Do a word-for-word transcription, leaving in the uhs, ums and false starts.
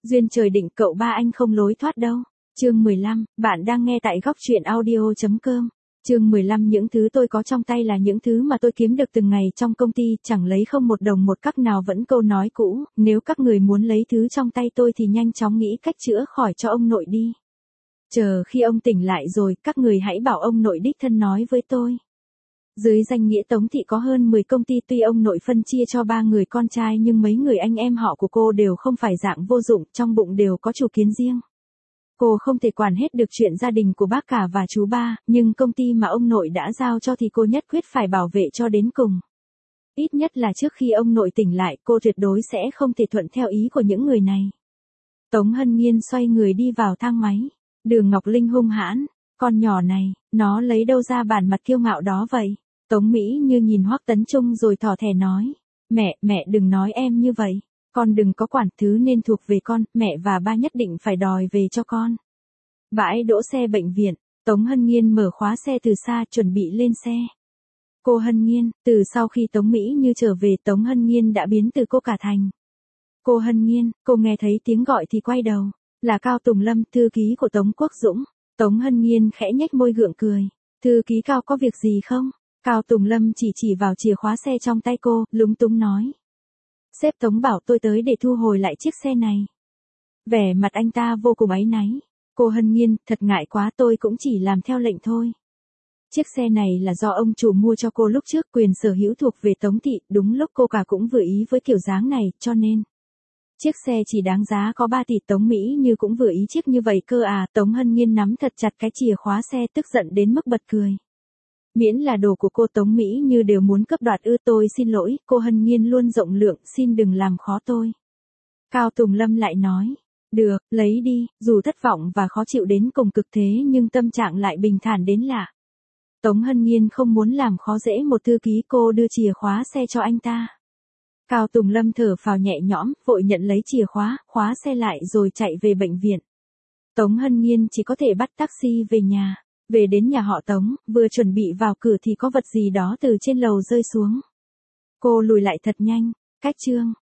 Duyên trời định cậu ba anh không lối thoát đâu. Chương mười lăm, bạn đang nghe tại góc truyện audio chấm com. Chương mười lăm, những thứ tôi có trong tay là những thứ mà tôi kiếm được từng ngày trong công ty, chẳng lấy không một đồng một cắc nào. Vẫn câu nói cũ, nếu các người muốn lấy thứ trong tay tôi thì nhanh chóng nghĩ cách chữa khỏi cho ông nội đi. Chờ khi ông tỉnh lại rồi, các người hãy bảo ông nội đích thân nói với tôi. Dưới danh nghĩa Tống Thị có hơn mười công ty, tuy ông nội phân chia cho ba người con trai nhưng mấy người anh em họ của cô đều không phải dạng vô dụng, trong bụng đều có chủ kiến riêng. Cô không thể quản hết được chuyện gia đình của bác cả và chú ba, nhưng công ty mà ông nội đã giao cho thì cô nhất quyết phải bảo vệ cho đến cùng. Ít nhất là trước khi ông nội tỉnh lại, cô tuyệt đối sẽ không thể thuận theo ý của những người này. Tống Hân Nhiên xoay người đi vào thang máy. Đường Ngọc Linh hung hãn, con nhỏ này, nó lấy đâu ra bản mặt kiêu ngạo đó vậy? Tống Mỹ Như nhìn Hoắc Tấn Trung rồi thỏ thẻ nói, mẹ, mẹ đừng nói em như vậy, con đừng có quản, thứ nên thuộc về con, mẹ và ba nhất định phải đòi về cho con. Bãi đỗ xe bệnh viện, Tống Hân Nhiên mở khóa xe từ xa chuẩn bị lên xe. Cô Hân Nhiên, từ sau khi Tống Mỹ Như trở về, Tống Hân Nhiên đã biến từ cô cả thành. Cô Hân Nhiên, cô nghe thấy tiếng gọi thì quay đầu, là Cao Tùng Lâm, thư ký của Tống Quốc Dũng. Tống Hân Nhiên khẽ nhếch môi gượng cười, thư ký Cao có việc gì không? Cao Tùng Lâm chỉ chỉ vào chìa khóa xe trong tay cô, lúng túng nói. Sếp Tống bảo tôi tới để thu hồi lại chiếc xe này. Vẻ mặt anh ta vô cùng áy náy. Cô Hân Nhiên, thật ngại quá, tôi cũng chỉ làm theo lệnh thôi. Chiếc xe này là do ông chủ mua cho cô lúc trước, quyền sở hữu thuộc về Tống Thị, đúng lúc cô cả cũng vừa ý với kiểu dáng này, cho nên. Chiếc xe chỉ đáng giá có ba tỷ. Tống Mỹ Như cũng vừa ý chiếc như vậy cơ à. Tống Hân Nhiên nắm thật chặt cái chìa khóa xe, tức giận đến mức bật cười. Miễn là đồ của cô, Tống Mỹ Như đều muốn cướp đoạt ư? Tôi xin lỗi, cô Hân Nhiên luôn rộng lượng, xin đừng làm khó tôi. Cao Tùng Lâm lại nói, được, lấy đi, dù thất vọng và khó chịu đến cùng cực thế nhưng tâm trạng lại bình thản đến lạ. Tống Hân Nhiên không muốn làm khó dễ một thư ký, cô đưa chìa khóa xe cho anh ta. Cao Tùng Lâm thở phào nhẹ nhõm, vội nhận lấy chìa khóa, khóa xe lại rồi chạy về bệnh viện. Tống Hân Nhiên chỉ có thể bắt taxi về nhà. Về đến nhà họ Tống, vừa chuẩn bị vào cửa thì có vật gì đó từ trên lầu rơi xuống. Cô lùi lại thật nhanh, cách chương.